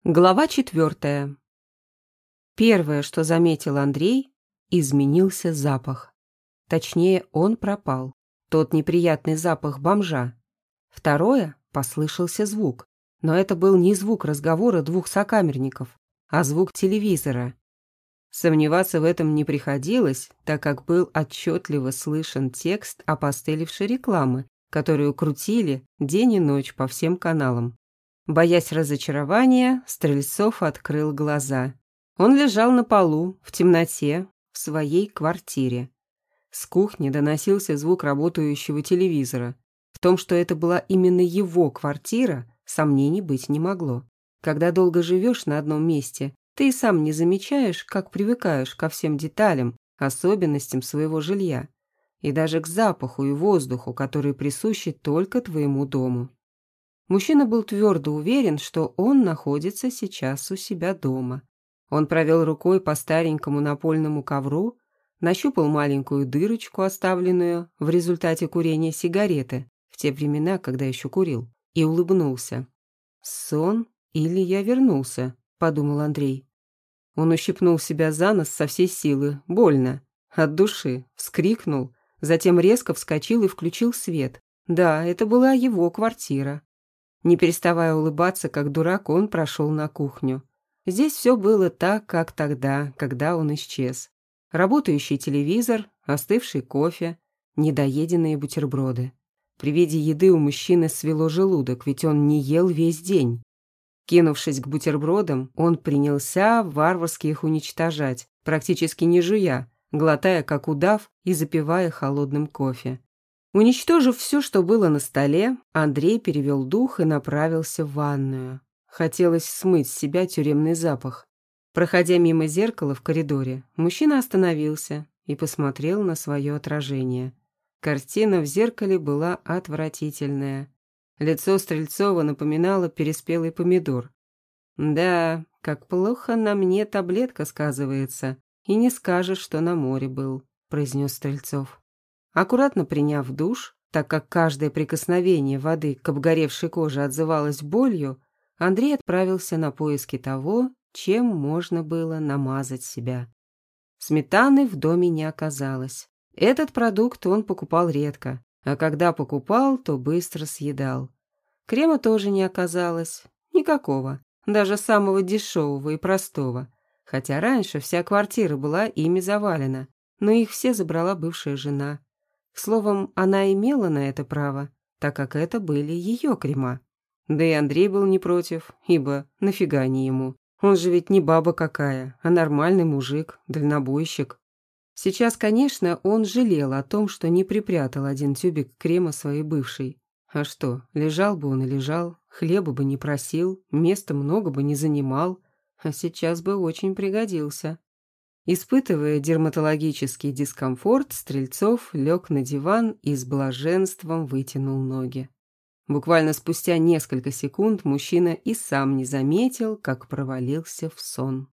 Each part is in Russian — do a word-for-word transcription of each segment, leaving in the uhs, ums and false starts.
Глава четвертая. Первое, что заметил Андрей, изменился запах. Точнее, он пропал. Тот неприятный запах бомжа. Второе, послышался звук. Но это был не звук разговора двух сокамерников, а звук телевизора. Сомневаться в этом не приходилось, так как был отчетливо слышен текст опостылевшей рекламы, которую крутили день и ночь по всем каналам. Боясь разочарования, Стрельцов открыл глаза. Он лежал на полу, в темноте, в своей квартире. С кухни доносился звук работающего телевизора. В том, что это была именно его квартира, сомнений быть не могло. Когда долго живешь на одном месте, ты и сам не замечаешь, как привыкаешь ко всем деталям, особенностям своего жилья. И даже к запаху и воздуху, которые присущи только твоему дому. Мужчина был твердо уверен, что он находится сейчас у себя дома. Он провел рукой по старенькому напольному ковру, нащупал маленькую дырочку, оставленную в результате курения сигареты, в те времена, когда еще курил, и улыбнулся. «Сон или я вернулся?» – подумал Андрей. Он ущипнул себя за нос со всей силы, больно, от души, вскрикнул, затем резко вскочил и включил свет. Да, это была его квартира. Не переставая улыбаться, как дурак, он прошел на кухню. Здесь все было так, как тогда, когда он исчез. Работающий телевизор, остывший кофе, недоеденные бутерброды. При виде еды у мужчины свело желудок, ведь он не ел весь день. Кинувшись к бутербродам, он принялся варварски их уничтожать, практически не жуя, глотая как удав и запивая холодным кофе. Уничтожив все, что было на столе, Андрей перевел дух и направился в ванную. Хотелось смыть с себя тюремный запах. Проходя мимо зеркала в коридоре, мужчина остановился и посмотрел на свое отражение. Картина в зеркале была отвратительная. Лицо Стрельцова напоминало переспелый помидор. «Да, как плохо на мне таблетка сказывается, и не скажешь, что на море был», – произнес Стрельцов. Аккуратно приняв душ, так как каждое прикосновение воды к обгоревшей коже отзывалось болью, Андрей отправился на поиски того, чем можно было намазать себя. Сметаны в доме не оказалось. Этот продукт он покупал редко, а когда покупал, то быстро съедал. Крема тоже не оказалось, никакого, даже самого дешевого и простого, хотя раньше вся квартира была ими завалена, но их все забрала бывшая жена. Словом, она имела на это право, так как это были ее крема. Да и Андрей был не против, ибо нафига не ему. Он же ведь не баба какая, а нормальный мужик, дальнобойщик. Сейчас, конечно, он жалел о том, что не припрятал один тюбик крема своей бывшей. А что, лежал бы он и лежал, хлеба бы не просил, места много бы не занимал, а сейчас бы очень пригодился. Испытывая дерматологический дискомфорт, Стрельцов лег на диван и с блаженством вытянул ноги. Буквально спустя несколько секунд мужчина и сам не заметил, как провалился в сон.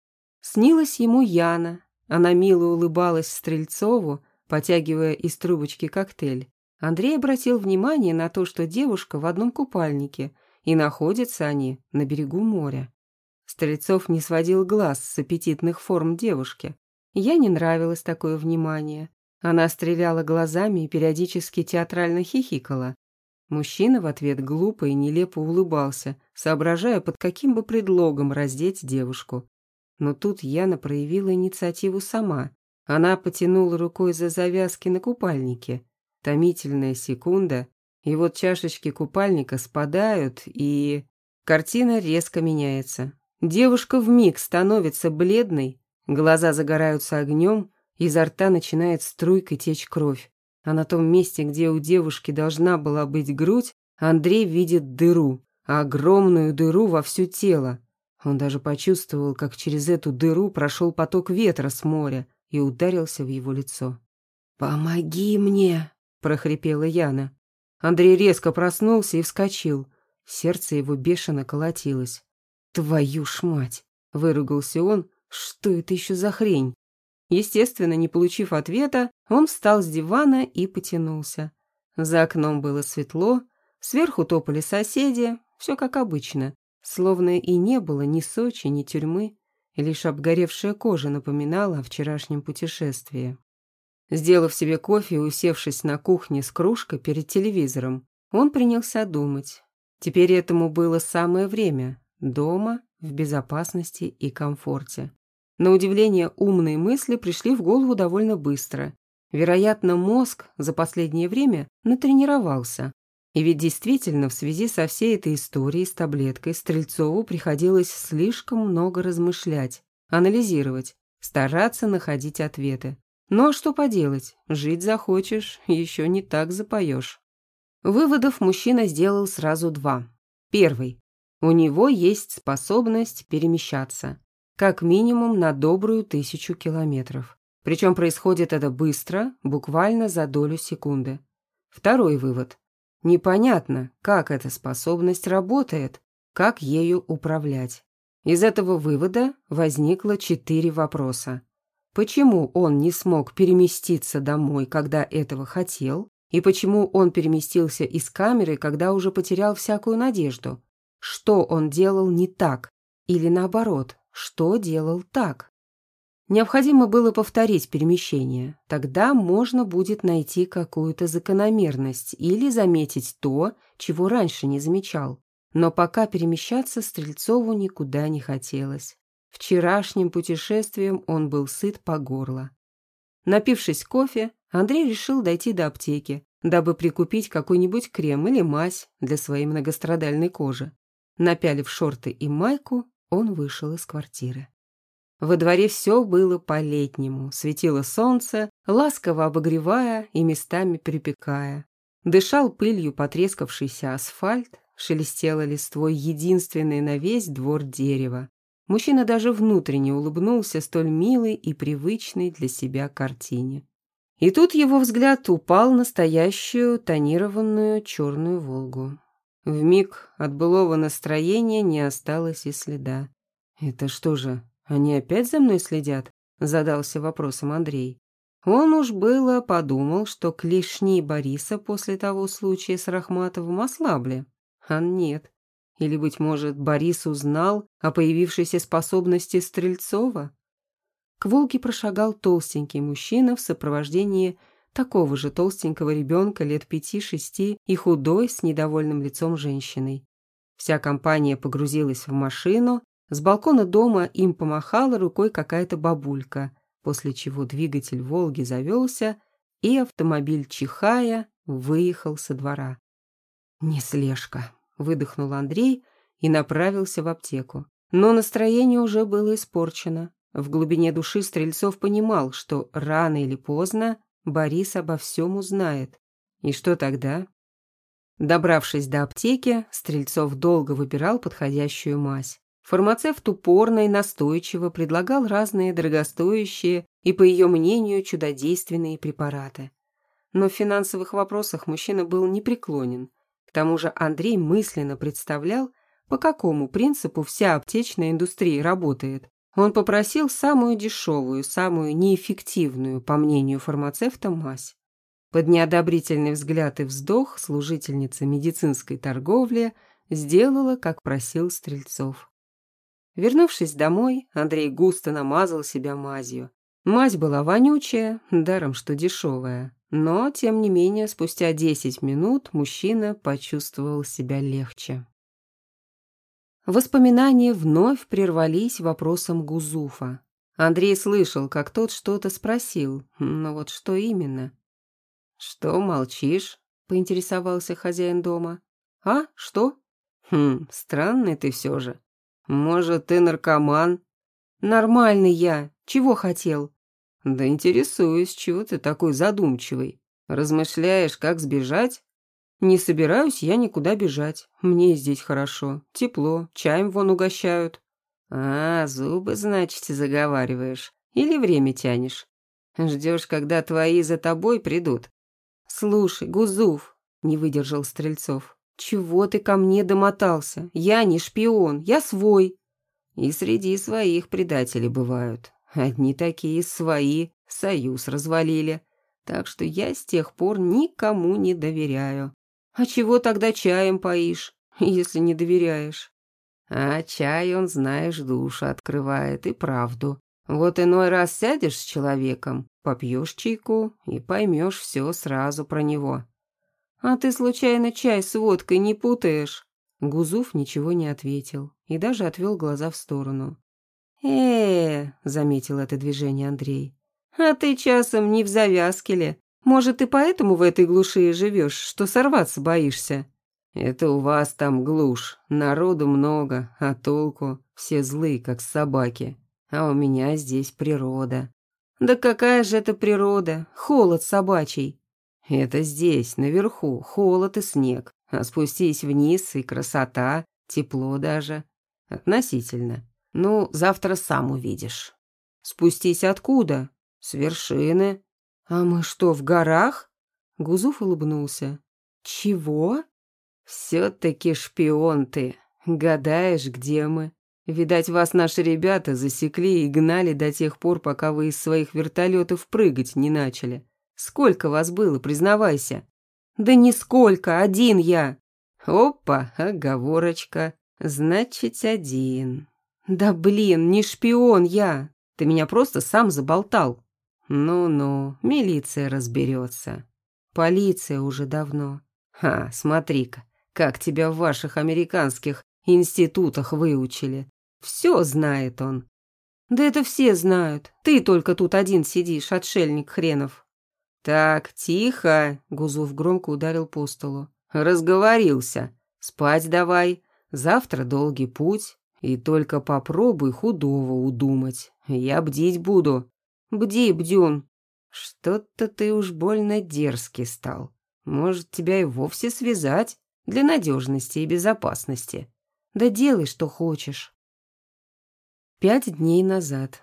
Снилась ему Яна. Она мило улыбалась Стрельцову, потягивая из трубочки коктейль. Андрей обратил внимание на то, что девушка в одном купальнике, и находятся они на берегу моря. Стрельцов не сводил глаз с аппетитных форм девушки. Яне нравилось такое внимание. Она стреляла глазами и периодически театрально хихикала. Мужчина в ответ глупо и нелепо улыбался, соображая, под каким бы предлогом раздеть девушку. Но тут Яна проявила инициативу сама. Она потянула рукой за завязки на купальнике. Томительная секунда, и вот чашечки купальника спадают, и... Картина резко меняется. Девушка вмиг становится бледной, глаза загораются огнем, изо рта начинает струйкой течь кровь. А на том месте, где у девушки должна была быть грудь, Андрей видит дыру, огромную дыру во все тело. Он даже почувствовал, как через эту дыру прошел поток ветра с моря и ударился в его лицо. «Помоги мне!» – прохрипела Яна. Андрей резко проснулся и вскочил. Сердце его бешено колотилось. «Твою ж мать!» – выругался он. «Что это еще за хрень?» Естественно, не получив ответа, он встал с дивана и потянулся. За окном было светло, сверху топали соседи, все как обычно. Словно и не было ни Сочи, ни тюрьмы, лишь обгоревшая кожа напоминала о вчерашнем путешествии. Сделав себе кофе и усевшись на кухне с кружкой перед телевизором, он принялся думать. Теперь этому было самое время. Дома, в безопасности и комфорте. На удивление, умные мысли пришли в голову довольно быстро. Вероятно, мозг за последнее время натренировался. И ведь действительно, в связи со всей этой историей с таблеткой Стрельцову приходилось слишком много размышлять, анализировать, стараться находить ответы. Но что поделать, жить захочешь, еще не так запоешь. Выводов мужчина сделал сразу два. Первый. У него есть способность перемещаться. Как минимум на добрую тысячу километров. Причем происходит это быстро, буквально за долю секунды. Второй вывод. Непонятно, как эта способность работает, как ею управлять. Из этого вывода возникло четыре вопроса. Почему он не смог переместиться домой, когда этого хотел? И почему он переместился из камеры, когда уже потерял всякую надежду? Что он делал не так? Или наоборот, что делал так? Необходимо было повторить перемещение. Тогда можно будет найти какую-то закономерность или заметить то, чего раньше не замечал. Но пока перемещаться Стрельцову никуда не хотелось. Вчерашним путешествием он был сыт по горло. Напившись кофе, Андрей решил дойти до аптеки, дабы прикупить какой-нибудь крем или мазь для своей многострадальной кожи. Напялив шорты и майку, он вышел из квартиры. Во дворе все было по-летнему, светило солнце, ласково обогревая и местами припекая. Дышал пылью потрескавшийся асфальт, шелестело листвой единственное на весь двор дерево. Мужчина даже внутренне улыбнулся столь милой и привычной для себя картине. И тут его взгляд упал на стоящую тонированную черную «Волгу». Вмиг от былого настроения не осталось и следа. «Это что же, они опять за мной следят?» – задался вопросом Андрей. Он уж было подумал, что клешни Бориса после того случая с Рахматовым ослабли. А нет. Или, быть может, Борис узнал о появившейся способности Стрельцова? К «Волге» прошагал толстенький мужчина в сопровождении такого же толстенького ребенка лет пяти-шести и худой с недовольным лицом женщиной. Вся компания погрузилась в машину, с балкона дома им помахала рукой какая-то бабулька, после чего двигатель «Волги» завелся, и автомобиль, чихая, выехал со двора. «Не слежка», — выдохнул Андрей и направился в аптеку. Но настроение уже было испорчено. В глубине души Стрельцов понимал, что рано или поздно Борис обо всем узнает. И что тогда? Добравшись до аптеки, Стрельцов долго выбирал подходящую мазь. Фармацевт упорно и настойчиво предлагал разные дорогостоящие и, по ее мнению, чудодейственные препараты. Но в финансовых вопросах мужчина был непреклонен. К тому же Андрей мысленно представлял, по какому принципу вся аптечная индустрия работает. Он попросил самую дешевую, самую неэффективную, по мнению фармацевта, мазь. Под неодобрительный взгляд и вздох служительница медицинской торговли сделала, как просил Стрельцов. Вернувшись домой, Андрей густо намазал себя мазью. Мазь была вонючая, даром что дешевая. Но, тем не менее, спустя десять минут мужчина почувствовал себя легче. Воспоминания вновь прервались вопросом Гузуфа. Андрей слышал, как тот что-то спросил, но вот что именно? «Что молчишь?» — поинтересовался хозяин дома. «А, что? Хм, странный ты все же. Может, ты наркоман?» «Нормальный я. Чего хотел?» «Да интересуюсь, чего ты такой задумчивый? Размышляешь, как сбежать?» «Не собираюсь я никуда бежать. Мне здесь хорошо, тепло, чаем вон угощают». «А, зубы, значит, заговариваешь. Или время тянешь? Ждешь, когда твои за тобой придут?» «Слушай, Гузуф», — не выдержал Стрельцов, — «чего ты ко мне домотался? Я не шпион, я свой». «И среди своих предателей бывают. Одни такие свои союз развалили. Так что я с тех пор никому не доверяю». «А чего тогда чаем поишь, если не доверяешь?» А чай, он, знаешь, душу открывает и правду. Вот иной раз сядешь с человеком, попьешь чайку и поймешь все сразу про него. А ты случайно чай с водкой не путаешь? Гузуф ничего не ответил и даже отвел глаза в сторону. э заметил это движение Андрей. «А ты часом не в завязке ли? Может, ты поэтому в этой глуши и живешь, что сорваться боишься?» «Это у вас там глушь, народу много, а толку? Все злые, как собаки. А у меня здесь природа». «Да какая же это природа? Холод собачий». «Это здесь, наверху, холод и снег, а спустись вниз и красота, тепло даже. Относительно. Ну, завтра сам увидишь». «Спустись откуда?» «С вершины». «А мы что, в горах?» Гузуф улыбнулся. «Чего?» «Все-таки шпион ты. Гадаешь, где мы? Видать, вас наши ребята засекли и гнали до тех пор, пока вы из своих вертолетов прыгать не начали. Сколько вас было, признавайся?» «Да нисколько, один я». «Опа, оговорочка. Значит, один». «Да блин, не шпион я. Ты меня просто сам заболтал». «Ну-ну, милиция разберется». «Полиция уже давно». «Ха, смотри-ка, как тебя в ваших американских институтах выучили. Все знает он». «Да это все знают. Ты только тут один сидишь, отшельник хренов». «Так, тихо», — Гузуф громко ударил по столу. «Разговорился. Спать давай. Завтра долгий путь. И только попробуй худого удумать. Я бдить буду». «Бди, Бдюн». «Что-то ты уж больно дерзкий стал. Может, тебя и вовсе связать для надежности и безопасности. Да делай, что хочешь». Пять дней назад.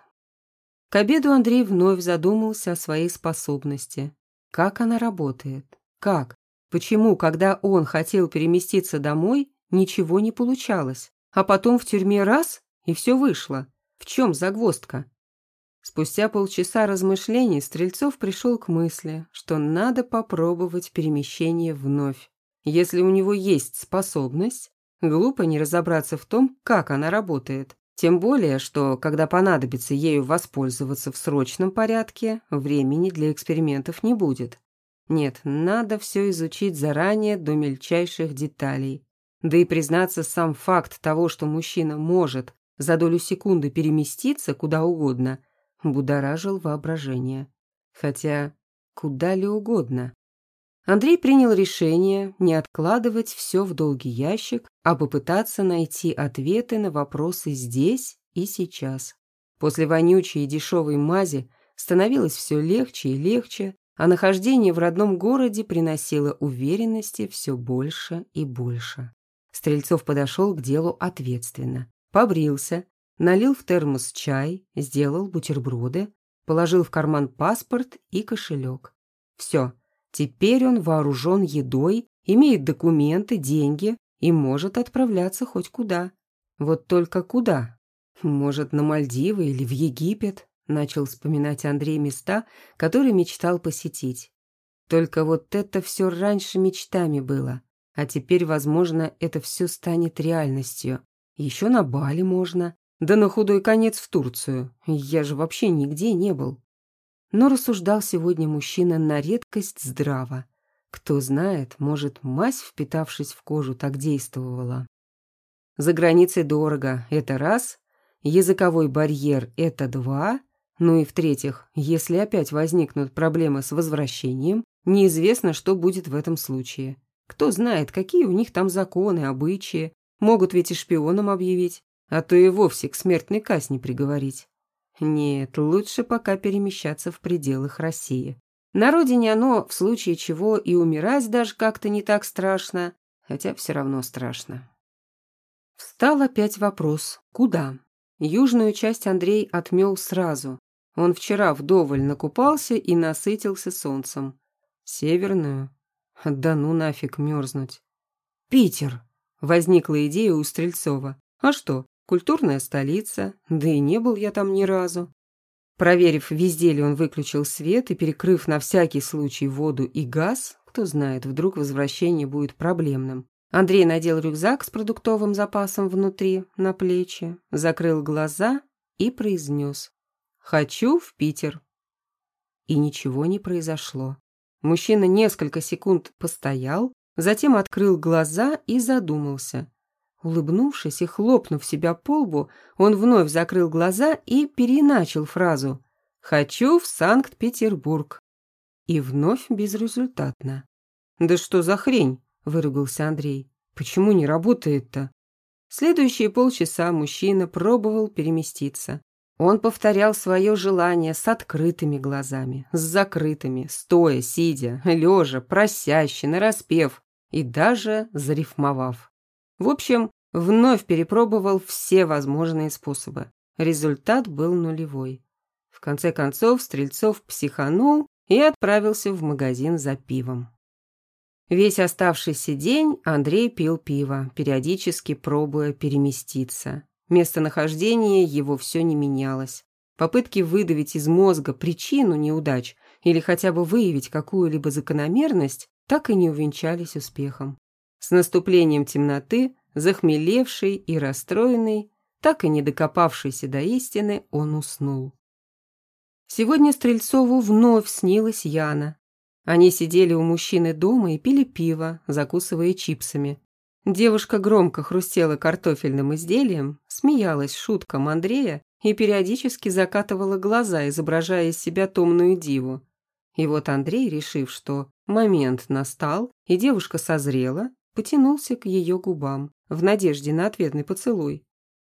К обеду Андрей вновь задумался о своей способности. Как она работает? Как? Почему, когда он хотел переместиться домой, ничего не получалось, а потом в тюрьме раз — и все вышло? В чем загвоздка? Спустя полчаса размышлений Стрельцов пришел к мысли, что надо попробовать перемещение вновь. Если у него есть способность, глупо не разобраться в том, как она работает. Тем более, что, когда понадобится ею воспользоваться в срочном порядке, времени для экспериментов не будет. Нет, надо все изучить заранее до мельчайших деталей. Да и признаться, сам факт того, что мужчина может за долю секунды переместиться куда угодно, будоражил воображение. Хотя, куда ли угодно. Андрей принял решение не откладывать все в долгий ящик, а попытаться найти ответы на вопросы здесь и сейчас. После вонючей и дешевой мази становилось все легче и легче, а нахождение в родном городе приносило уверенности все больше и больше. Стрельцов подошел к делу ответственно. Побрился, налил в термос чай, сделал бутерброды, положил в карман паспорт и кошелек. Все. Теперь он вооружен едой, имеет документы, деньги и может отправляться хоть куда. Вот только куда? Может, на Мальдивы или в Египет? Начал вспоминать Андрей места, которые мечтал посетить. Только вот это все раньше мечтами было, а теперь, возможно, это все станет реальностью. Еще на Бали можно, да на худой конец в Турцию. Я же вообще нигде не был. Но рассуждал сегодня мужчина на редкость здраво. Кто знает, может, мазь, впитавшись в кожу, так действовала. За границей дорого – это раз, языковой барьер – это два, ну и в-третьих, если опять возникнут проблемы с возвращением, неизвестно, что будет в этом случае. Кто знает, какие у них там законы, обычаи, могут ведь и шпионом объявить, а то и вовсе к смертной казни приговорить. Нет, лучше пока перемещаться в пределах России. На родине оно, в случае чего, и умирать даже как-то не так страшно, хотя все равно страшно. Встал опять вопрос: куда? Южную часть Андрей отмел сразу. Он вчера вдоволь накупался и насытился солнцем. Северную? Да ну нафиг мерзнуть. Питер! Возникла идея у Стрельцова. А что? Культурная столица, да и не был я там ни разу. Проверив, везде ли он выключил свет и перекрыв на всякий случай воду и газ, кто знает, вдруг возвращение будет проблемным, Андрей надел рюкзак с продуктовым запасом внутри, на плечи, закрыл глаза и произнес: «Хочу в Питер». И ничего не произошло. Мужчина несколько секунд постоял, затем открыл глаза и задумался. Улыбнувшись и хлопнув себя по лбу, он вновь закрыл глаза и переначал фразу: «Хочу в Санкт-Петербург». И вновь безрезультатно. «Да что за хрень?» – выругался Андрей. «Почему не работает-то?» Следующие полчаса мужчина пробовал переместиться. Он повторял свое желание с открытыми глазами, с закрытыми, стоя, сидя, лежа, просяще, нараспев и даже зарифмовав. В общем, вновь перепробовал все возможные способы. Результат был нулевой. В конце концов Стрельцов психанул и отправился в магазин за пивом. Весь оставшийся день Андрей пил пиво, периодически пробуя переместиться. Местонахождение его все не менялось. Попытки выдавить из мозга причину неудач или хотя бы выявить какую-либо закономерность так и не увенчались успехом. С наступлением темноты, захмелевший и расстроенный, так и не докопавшийся до истины, он уснул. Сегодня Стрельцову вновь снилась Яна. Они сидели у мужчины дома и пили пиво, закусывая чипсами. Девушка громко хрустела картофельным изделием, смеялась шуткам Андрея и периодически закатывала глаза, изображая из себя томную диву. И вот Андрей, решив, что момент настал, и девушка созрела, потянулся к ее губам, в надежде на ответный поцелуй.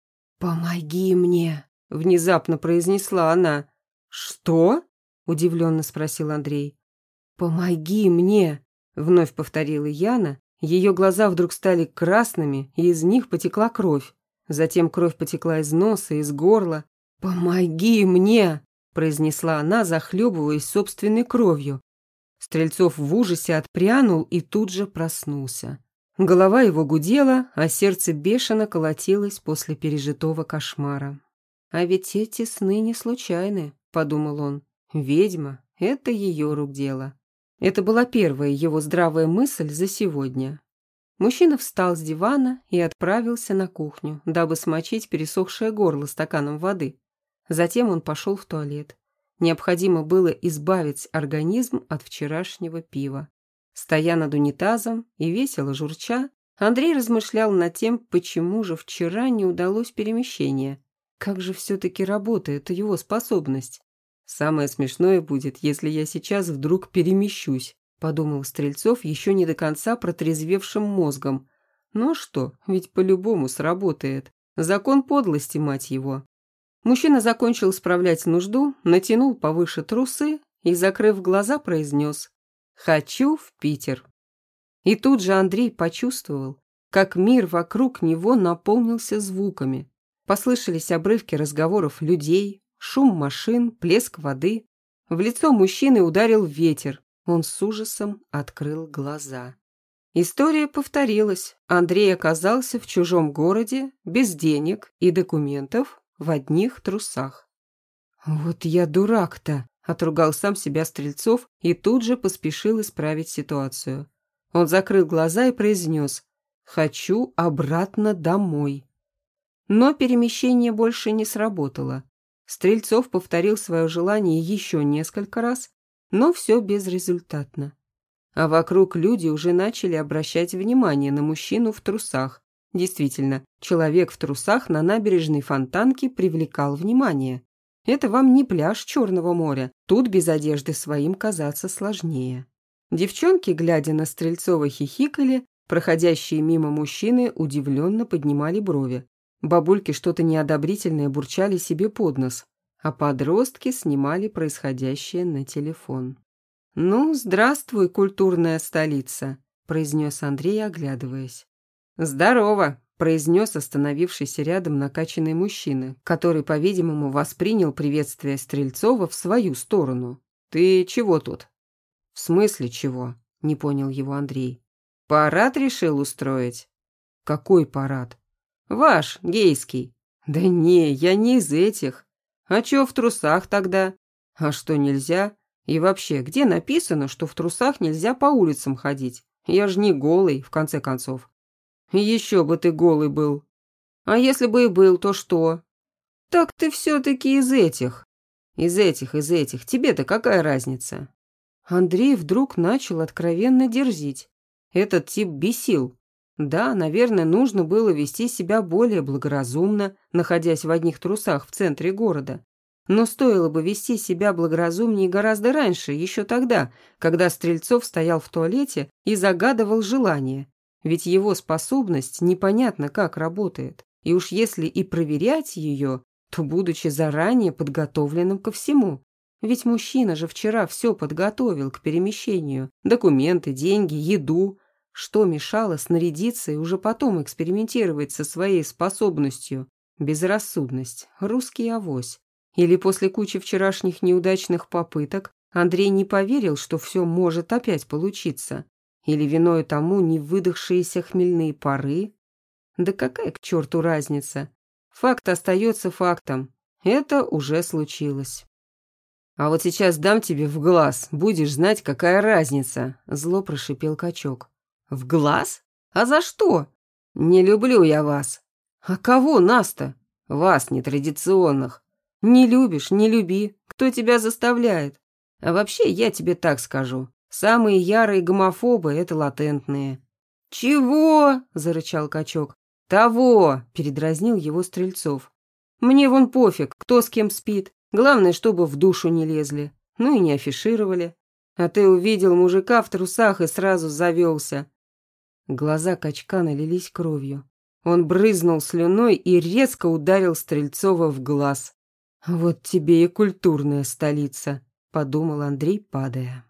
«Помоги мне!» – внезапно произнесла она. «Что?» – удивленно спросил Андрей. «Помоги мне!» – вновь повторила Яна. Ее глаза вдруг стали красными, и из них потекла кровь. Затем кровь потекла из носа, из горла. «Помоги мне!» – произнесла она, захлебываясь собственной кровью. Стрельцов в ужасе отпрянул и тут же проснулся. Голова его гудела, а сердце бешено колотилось после пережитого кошмара. «А ведь эти сны не случайны», – подумал он. «Ведьма – это ее рук дело». Это была первая его здравая мысль за сегодня. Мужчина встал с дивана и отправился на кухню, дабы смочить пересохшее горло стаканом воды. Затем он пошел в туалет. Необходимо было избавить организм от вчерашнего пива. Стоя над унитазом и весело журча, Андрей размышлял над тем, почему же вчера не удалось перемещение. Как же все-таки работает его способность? «Самое смешное будет, если я сейчас вдруг перемещусь», – подумал Стрельцов еще не до конца протрезвевшим мозгом. «Ну что, ведь по-любому сработает. Закон подлости, мать его». Мужчина закончил справлять нужду, натянул повыше трусы и, закрыв глаза, произнес: «Хочу в Питер». И тут же Андрей почувствовал, как мир вокруг него наполнился звуками. Послышались обрывки разговоров людей, шум машин, плеск воды. В лицо мужчины ударил ветер. Он с ужасом открыл глаза. История повторилась. Андрей оказался в чужом городе, без денег и документов, в одних трусах. «Вот я дурак-то!» – отругал сам себя Стрельцов и тут же поспешил исправить ситуацию. Он закрыл глаза и произнес: «Хочу обратно домой». Но перемещение больше не сработало. Стрельцов повторил свое желание еще несколько раз, но все безрезультатно. А вокруг люди уже начали обращать внимание на мужчину в трусах. Действительно, человек в трусах на набережной Фонтанки привлекал внимание. Это вам не пляж Черного моря, тут без одежды своим казаться сложнее. Девчонки, глядя на Стрельцова, хихикали, проходящие мимо мужчины удивленно поднимали брови. Бабульки что-то неодобрительное бурчали себе под нос, а подростки снимали происходящее на телефон. «Ну, здравствуй, культурная столица», – произнес Андрей, оглядываясь. «Здорово», – произнес остановившийся рядом накачанный мужчина, который, по-видимому, воспринял приветствие Стрельцова в свою сторону. «Ты чего тут?» «В смысле чего?» – не понял его Андрей. «Парад решил устроить?» «Какой парад?» «Ваш, гейский». «Да не, я не из этих». «А чё в трусах тогда?» «А что, нельзя? И вообще, где написано, что в трусах нельзя по улицам ходить? Я ж не голый, в конце концов». Еще бы ты голый был. А если бы и был, то что? Так ты все-таки из этих. Из этих, из этих. Тебе-то какая разница? Андрей вдруг начал откровенно дерзить. Этот тип бесил. Да, наверное, нужно было вести себя более благоразумно, находясь в одних трусах в центре города. Но стоило бы вести себя благоразумнее гораздо раньше, еще тогда, когда Стрельцов стоял в туалете и загадывал желание. Ведь его способность непонятно как работает. И уж если и проверять ее, то будучи заранее подготовленным ко всему. Ведь мужчина же вчера все подготовил к перемещению. Документы, деньги, еду. Что мешало снарядиться и уже потом экспериментировать со своей способностью? Безрассудность, русский авось. Или после кучи вчерашних неудачных попыток Андрей не поверил, что все может опять получиться? Или виною тому не выдохшиеся хмельные пары? Да какая к черту разница? Факт остается фактом. Это уже случилось. «А вот сейчас дам тебе в глаз, будешь знать, какая разница», — зло прошипел качок. «В глаз? А за что? Не люблю я вас». «А кого нас-то?» «Вас, нетрадиционных». «Не любишь, не люби. Кто тебя заставляет? А вообще, я тебе так скажу. Самые ярые гомофобы — это латентные». «Чего?» — зарычал качок. «Того!» — передразнил его Стрельцов. «Мне вон пофиг, кто с кем спит. Главное, чтобы в душу не лезли. Ну и не афишировали. А ты увидел мужика в трусах и сразу завелся». Глаза качка налились кровью. Он брызнул слюной и резко ударил Стрельцова в глаз. «Вот тебе и культурная столица», — подумал Андрей, падая.